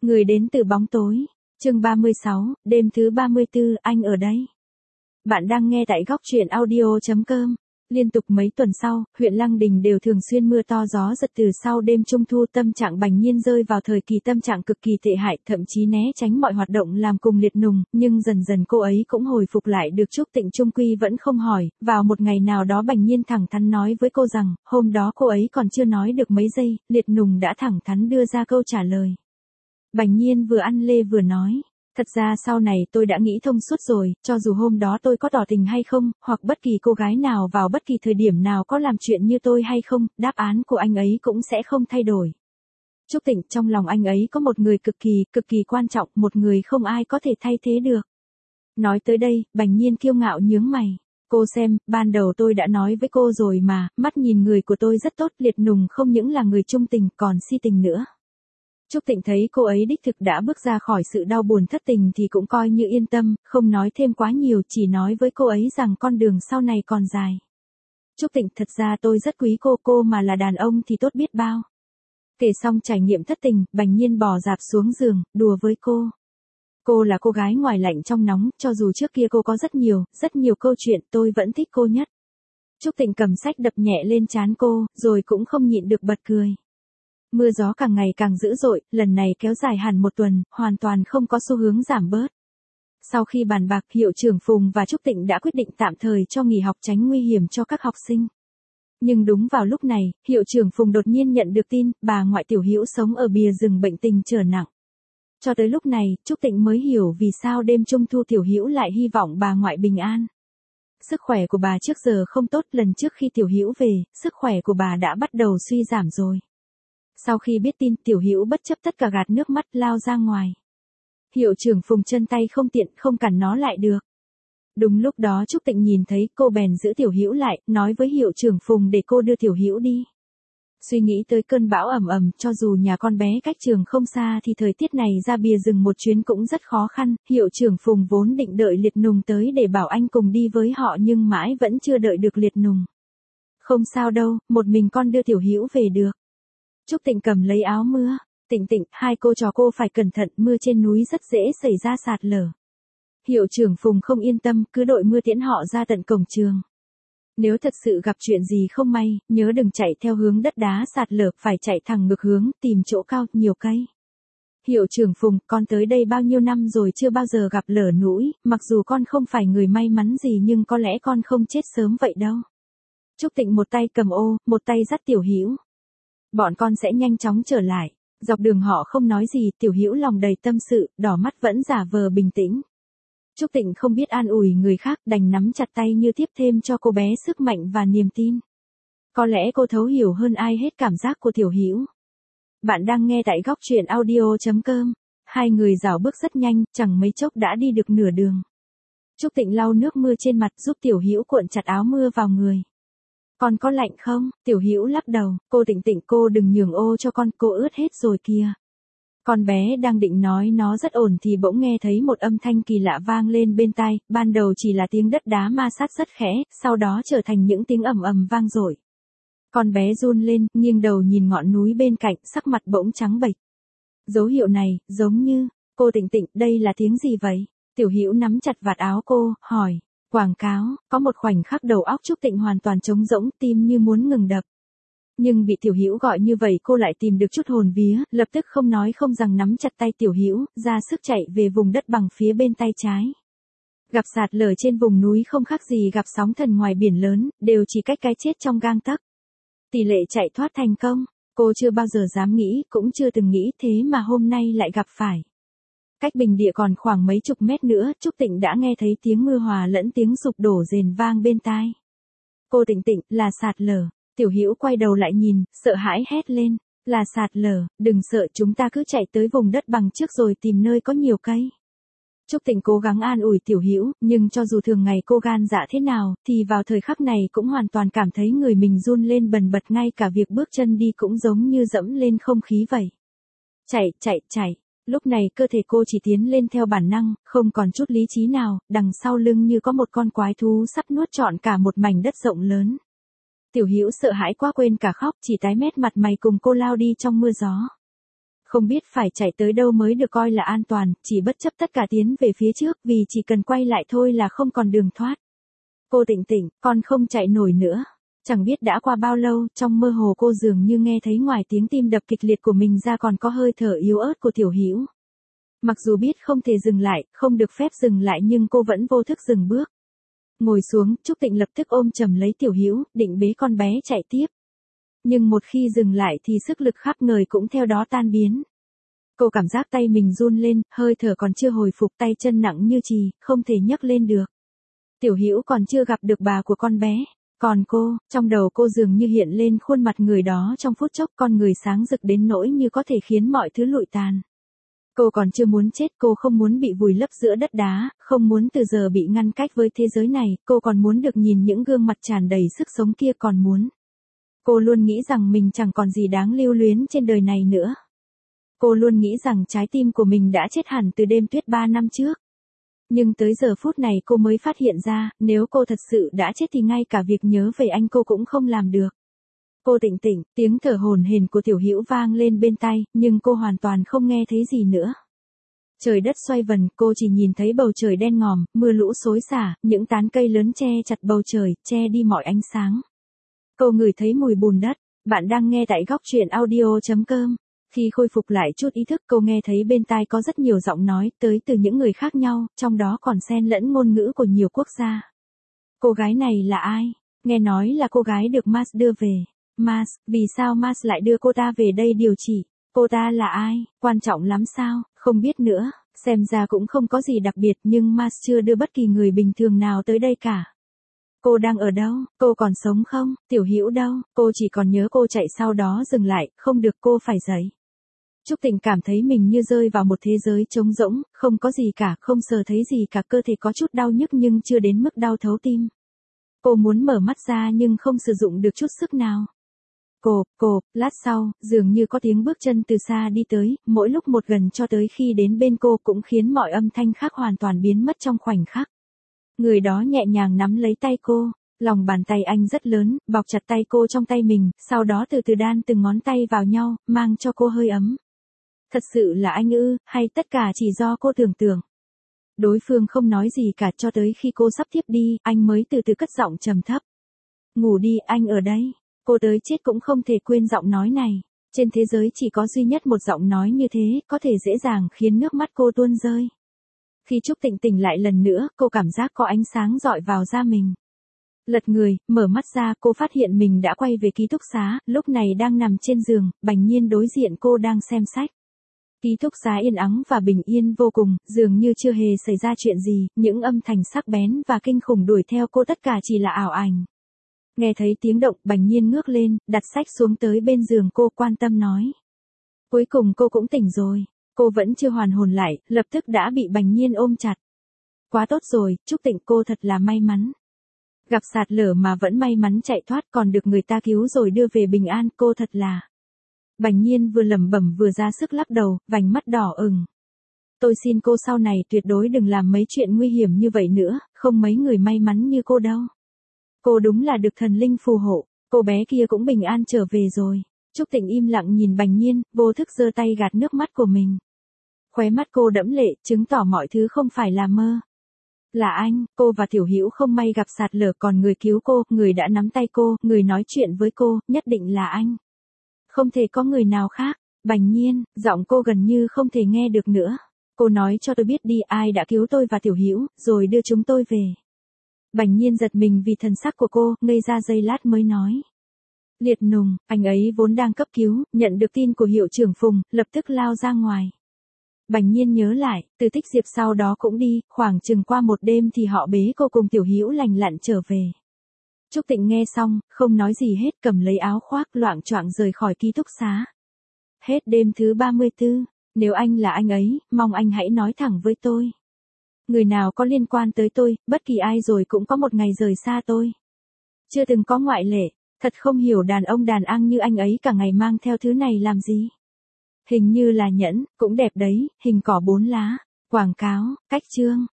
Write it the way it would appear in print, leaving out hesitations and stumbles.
Người đến từ bóng tối. Chương 36, đêm thứ 34, anh ở đây. Bạn đang nghe tại góc truyện audio.com. Liên tục mấy tuần sau, huyện Lăng Đình đều thường xuyên mưa to gió giật từ sau đêm trung thu, tâm trạng Bành Nhiên rơi vào thời kỳ tâm trạng cực kỳ tệ hại, thậm chí né tránh mọi hoạt động làm cùng liệt nùng, nhưng dần dần cô ấy cũng hồi phục lại được. Trúc Tịnh trung quy vẫn không hỏi, vào một ngày nào đó Bành Nhiên thẳng thắn nói với cô rằng, hôm đó cô ấy còn chưa nói được mấy giây, liệt nùng đã thẳng thắn đưa ra câu trả lời. Bành Nhiên vừa ăn lê vừa nói. Thật ra sau này tôi đã nghĩ thông suốt rồi, cho dù hôm đó tôi có tỏ tình hay không, hoặc bất kỳ cô gái nào vào bất kỳ thời điểm nào có làm chuyện như tôi hay không, đáp án của anh ấy cũng sẽ không thay đổi. Trúc Tịnh, trong lòng anh ấy có một người cực kỳ quan trọng, một người không ai có thể thay thế được. Nói tới đây, Bành Nhiên kiêu ngạo nhướng mày. Cô xem, ban đầu tôi đã nói với cô rồi mà, mắt nhìn người của tôi rất tốt, liệt nùng không những là người trung tình còn si tình nữa. Trúc Tịnh thấy cô ấy đích thực đã bước ra khỏi sự đau buồn thất tình thì cũng coi như yên tâm, không nói thêm quá nhiều, chỉ nói với cô ấy rằng con đường sau này còn dài. Trúc Tịnh, thật ra tôi rất quý cô mà là đàn ông thì tốt biết bao. Kể xong trải nghiệm thất tình, Bành Nhiên bò dạp xuống giường, đùa với cô. Cô là cô gái ngoài lạnh trong nóng, cho dù trước kia cô có rất nhiều câu chuyện, tôi vẫn thích cô nhất. Trúc Tịnh cầm sách đập nhẹ lên trán cô, rồi cũng không nhịn được bật cười. Mưa gió càng ngày càng dữ dội, lần này kéo dài hẳn một tuần, hoàn toàn không có xu hướng giảm bớt. Sau khi bàn bạc, hiệu trưởng Phùng và Trúc Tịnh đã quyết định tạm thời cho nghỉ học tránh nguy hiểm cho các học sinh. Nhưng đúng vào lúc này, hiệu trưởng Phùng đột nhiên nhận được tin, bà ngoại Tiểu Hữu sống ở bìa rừng bệnh tình trở nặng. Cho tới lúc này, Trúc Tịnh mới hiểu vì sao đêm trung thu Tiểu Hữu lại hy vọng bà ngoại bình an. Sức khỏe của bà trước giờ không tốt, lần trước khi Tiểu Hữu về, sức khỏe của bà đã bắt đầu suy giảm rồi. Sau khi biết tin, Tiểu Hữu bất chấp tất cả gạt nước mắt lao ra ngoài. Hiệu trưởng Phùng chân tay không tiện, không cản nó lại được. Đúng lúc đó Trúc Tịnh nhìn thấy, cô bèn giữ Tiểu Hữu lại, nói với hiệu trưởng Phùng để cô đưa Tiểu Hữu đi. Suy nghĩ tới cơn bão ầm, cho dù nhà con bé cách trường không xa thì thời tiết này ra bìa rừng một chuyến cũng rất khó khăn. Hiệu trưởng Phùng vốn định đợi liệt nùng tới để bảo anh cùng đi với họ, nhưng mãi vẫn chưa đợi được liệt nùng. Không sao đâu, một mình con đưa Tiểu Hữu về được. Trúc Tịnh cầm lấy áo mưa. Tịnh, hai cô trò cô phải cẩn thận, mưa trên núi rất dễ xảy ra sạt lở. Hiệu trưởng Phùng không yên tâm, cứ đội mưa tiễn họ ra tận cổng trường. Nếu thật sự gặp chuyện gì không may, nhớ đừng chạy theo hướng đất đá sạt lở, phải chạy thẳng ngược hướng, tìm chỗ cao, nhiều cây. Hiệu trưởng Phùng, con tới đây bao nhiêu năm rồi chưa bao giờ gặp lở núi, mặc dù con không phải người may mắn gì nhưng có lẽ con không chết sớm vậy đâu. Trúc Tịnh một tay cầm ô, một tay dắt Tiểu Hữu. Bọn con sẽ nhanh chóng trở lại. Dọc đường họ không nói gì, Tiểu Hữu lòng đầy tâm sự, đỏ mắt vẫn giả vờ bình tĩnh. Trúc Tịnh không biết an ủi người khác, đành nắm chặt tay như tiếp thêm cho cô bé sức mạnh và niềm tin. Có lẽ cô thấu hiểu hơn ai hết cảm giác của Tiểu Hữu. Bạn đang nghe tại góc truyện audio.com. Hai người dạo bước rất nhanh, chẳng mấy chốc đã đi được nửa đường. Trúc Tịnh lau nước mưa trên mặt, giúp Tiểu Hữu cuộn chặt áo mưa vào người. Con có lạnh không? Tiểu Hữu lắc đầu. Cô Tịnh, cô đừng nhường ô cho con, cô ướt hết rồi kìa. Con bé đang định nói nó rất ổn thì bỗng nghe thấy một âm thanh kỳ lạ vang lên bên tai, ban đầu chỉ là tiếng đất đá ma sát rất khẽ, sau đó trở thành những tiếng ầm vang dội. Con bé run lên, nghiêng đầu nhìn ngọn núi bên cạnh, sắc mặt bỗng trắng bệch. Dấu hiệu này, giống như, cô Tịnh, đây là tiếng gì vậy? Tiểu Hữu nắm chặt vạt áo cô, hỏi. Quảng cáo. Có một khoảnh khắc đầu óc Trúc Tịnh hoàn toàn trống rỗng, tim như muốn ngừng đập. Nhưng bị Tiểu Hữu gọi như vậy cô lại tìm được chút hồn vía, lập tức không nói không rằng nắm chặt tay Tiểu Hữu, ra sức chạy về vùng đất bằng phía bên tay trái. Gặp sạt lở trên vùng núi không khác gì gặp sóng thần ngoài biển lớn, đều chỉ cách cái chết trong gang tấc. Tỷ lệ chạy thoát thành công, cô chưa bao giờ dám nghĩ, cũng chưa từng nghĩ, thế mà hôm nay lại gặp phải. Cách bình địa còn khoảng mấy chục mét nữa, Trúc Tịnh đã nghe thấy tiếng mưa hòa lẫn tiếng sụp đổ rền vang bên tai. Cô Tịnh, là sạt lở. Tiểu Hữu quay đầu lại nhìn, sợ hãi hét lên. Là sạt lở, đừng sợ, chúng ta cứ chạy tới vùng đất bằng trước rồi tìm nơi có nhiều cây. Trúc Tịnh cố gắng an ủi Tiểu Hữu, nhưng cho dù thường ngày cô gan dạ thế nào, thì vào thời khắc này cũng hoàn toàn cảm thấy người mình run lên bần bật, ngay cả việc bước chân đi cũng giống như dẫm lên không khí vậy. Chạy. Lúc này cơ thể cô chỉ tiến lên theo bản năng, không còn chút lý trí nào, đằng sau lưng như có một con quái thú sắp nuốt trọn cả một mảnh đất rộng lớn. Tiểu Hữu sợ hãi quá quên cả khóc, chỉ tái mét mặt mày cùng cô lao đi trong mưa gió. Không biết phải chạy tới đâu mới được coi là an toàn, chỉ bất chấp tất cả tiến về phía trước vì chỉ cần quay lại thôi là không còn đường thoát. Cô Tịnh Tịnh, con không chạy nổi nữa. Chẳng biết đã qua bao lâu, trong mơ hồ cô dường như nghe thấy ngoài tiếng tim đập kịch liệt của mình ra còn có hơi thở yếu ớt của Tiểu Hữu. Mặc dù biết không thể dừng lại, không được phép dừng lại nhưng cô vẫn vô thức dừng bước. Ngồi xuống, Trúc Tịnh lập tức ôm chầm lấy Tiểu Hữu, định bế con bé chạy tiếp. Nhưng một khi dừng lại thì sức lực khắp người cũng theo đó tan biến. Cô cảm giác tay mình run lên, hơi thở còn chưa hồi phục, tay chân nặng như chì, không thể nhấc lên được. Tiểu Hữu còn chưa gặp được bà của con bé. Còn cô, trong đầu cô dường như hiện lên khuôn mặt người đó trong phút chốc, con người sáng rực đến nỗi như có thể khiến mọi thứ lụi tàn. Cô còn chưa muốn chết, cô không muốn bị vùi lấp giữa đất đá, không muốn từ giờ bị ngăn cách với thế giới này, cô còn muốn được nhìn những gương mặt tràn đầy sức sống kia, còn muốn. Cô luôn nghĩ rằng mình chẳng còn gì đáng lưu luyến trên đời này nữa. Cô luôn nghĩ rằng trái tim của mình đã chết hẳn từ đêm tuyết 3 năm trước. Nhưng tới giờ phút này cô mới phát hiện ra, nếu cô thật sự đã chết thì ngay cả việc nhớ về anh cô cũng không làm được. Cô Tịnh Tịnh, tiếng thở hổn hển của Tiểu Hữu vang lên bên tai, nhưng cô hoàn toàn không nghe thấy gì nữa. Trời đất xoay vần, cô chỉ nhìn thấy bầu trời đen ngòm, mưa lũ xối xả, những tán cây lớn che chặt bầu trời, che đi mọi ánh sáng. Cô ngửi thấy mùi bùn đất. Bạn đang nghe tại góc truyện audio.com. Khi khôi phục lại chút ý thức, cô nghe thấy bên tai có rất nhiều giọng nói tới từ những người khác nhau, trong đó còn xen lẫn ngôn ngữ của nhiều quốc gia. Cô gái này là ai? Nghe nói là cô gái được Mars đưa về. Mars, vì sao Mars lại đưa cô ta về đây điều trị? Cô ta là ai? Quan trọng lắm sao? Không biết nữa, xem ra cũng không có gì đặc biệt, nhưng Mars chưa đưa bất kỳ người bình thường nào tới đây cả. Cô đang ở đâu? Cô còn sống không? Tiểu Hữu đâu? Cô chỉ còn nhớ cô chạy sau đó dừng lại, không được, cô phải dậy. Trúc Tịnh cảm thấy mình như rơi vào một thế giới trống rỗng, không có gì cả, không sờ thấy gì cả, cơ thể có chút đau nhức nhưng chưa đến mức đau thấu tim. Cô muốn mở mắt ra nhưng không sử dụng được chút sức nào. Cộp, lát sau, dường như có tiếng bước chân từ xa đi tới, mỗi lúc một gần cho tới khi đến bên cô cũng khiến mọi âm thanh khác hoàn toàn biến mất trong khoảnh khắc. Người đó nhẹ nhàng nắm lấy tay cô, lòng bàn tay anh rất lớn, bọc chặt tay cô trong tay mình, sau đó từ từ đan từng ngón tay vào nhau, mang cho cô hơi ấm. Thật sự là anh ư, hay tất cả chỉ do cô tưởng tượng? Đối phương không nói gì cả cho tới khi cô sắp thiếp đi, anh mới từ từ cất giọng trầm thấp. Ngủ đi, anh ở đây. Cô tới chết cũng không thể quên giọng nói này. Trên thế giới chỉ có duy nhất một giọng nói như thế, có thể dễ dàng khiến nước mắt cô tuôn rơi. Khi Trúc Tịnh tỉnh lại lần nữa, cô cảm giác có ánh sáng dọi vào da mình. Lật người, mở mắt ra, cô phát hiện mình đã quay về ký túc xá, lúc này đang nằm trên giường, Bành Nhiên đối diện cô đang xem sách. Ký túc xá yên ắng và bình yên vô cùng, dường như chưa hề xảy ra chuyện gì, những âm thanh sắc bén và kinh khủng đuổi theo cô tất cả chỉ là ảo ảnh. Nghe thấy tiếng động, Bành Nhiên ngước lên, đặt sách xuống tới bên giường cô, quan tâm nói. Cuối cùng cô cũng tỉnh rồi. Cô vẫn chưa hoàn hồn lại, lập tức đã bị Bành Nhiên ôm chặt. Quá tốt rồi, Trúc Tịnh, cô thật là may mắn. Gặp sạt lở mà vẫn may mắn chạy thoát, còn được người ta cứu rồi đưa về bình an, cô thật là. Bành Nhiên vừa lẩm bẩm vừa ra sức lắc đầu, vành mắt đỏ ửng. Tôi xin cô sau này tuyệt đối đừng làm mấy chuyện nguy hiểm như vậy nữa, không mấy người may mắn như cô đâu. Cô đúng là được thần linh phù hộ, cô bé kia cũng bình an trở về rồi. Trúc Tịnh im lặng nhìn Bành Nhiên, vô thức giơ tay gạt nước mắt của mình. Khóe mắt cô đẫm lệ, chứng tỏ mọi thứ không phải là mơ. Là anh, cô và Tiểu Hữu không may gặp sạt lở, còn người cứu cô, người đã nắm tay cô, người nói chuyện với cô, nhất định là anh. Không thể có người nào khác. Bành Nhiên, giọng cô gần như không thể nghe được nữa. Cô nói cho tôi biết đi, ai đã cứu tôi và Tiểu Hữu, rồi đưa chúng tôi về. Bành Nhiên giật mình vì thần sắc của cô, ngây ra giây lát mới nói. Liệt Nùng, anh ấy vốn đang cấp cứu, nhận được tin của hiệu trưởng Phùng, lập tức lao ra ngoài. Bành Nhiên nhớ lại, Từ Tích Diệp sau đó cũng đi, khoảng chừng qua một đêm thì họ bế cô cùng Tiểu Hữu lành lặn trở về. Trúc Tịnh nghe xong, không nói gì hết, cầm lấy áo khoác loạng choạng rời khỏi ký túc xá. Hết đêm thứ 34, nếu anh là anh ấy, mong anh hãy nói thẳng với tôi. Người nào có liên quan tới tôi, bất kỳ ai rồi cũng có một ngày rời xa tôi. Chưa từng có ngoại lệ, thật không hiểu đàn ông đàn ăn như anh ấy cả ngày mang theo thứ này làm gì. Hình như là nhẫn, cũng đẹp đấy, hình cỏ 4 lá, quảng cáo, cách chương.